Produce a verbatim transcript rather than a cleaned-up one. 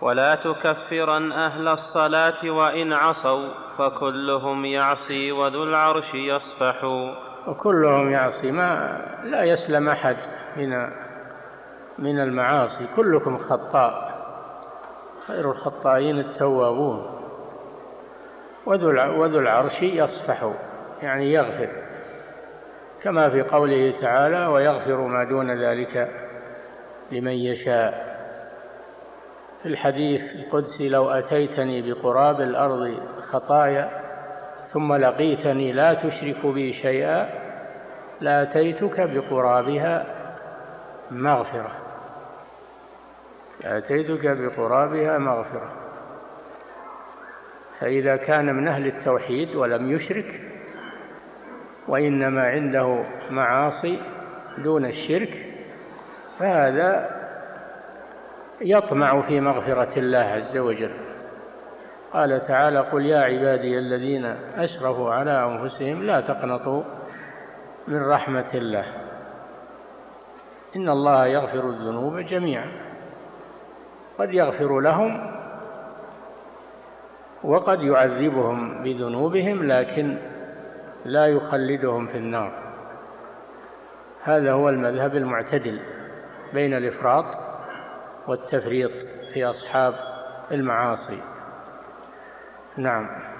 ولا تكفرن أهل الصلاة وإن عصوا فكلهم يعصي وذو العرش يصفح. وكلهم يعصي، ما لا يسلم أحد من من المعاصي، كلكم خطاء، خير الخطائين التوابون. وذو العرش يصفح يعني يغفر، كما في قوله تعالى: ويغفر ما دون ذلك لمن يشاء. في الحديث القدسي: لو أتيتني بقراب الأرض خطايا ثم لقيتني لا تشرك بي شيئا لأتيتك بقرابها مغفرة، لأتيتك بقرابها مغفرة. فإذا كان من أهل التوحيد ولم يشرك وإنما عنده معاصي دون الشرك فهذا يطمع في مغفرة الله عز وجل. قال تعالى: قل يا عبادي الذين أسرفوا على أنفسهم لا تقنطوا من رحمة الله إن الله يغفر الذنوب جميعا. قد يغفر لهم وقد يعذبهم بذنوبهم لكن لا يخلدهم في النار. هذا هو المذهب المعتدل بين الإفراط والتفريط في أصحاب المعاصي. نعم.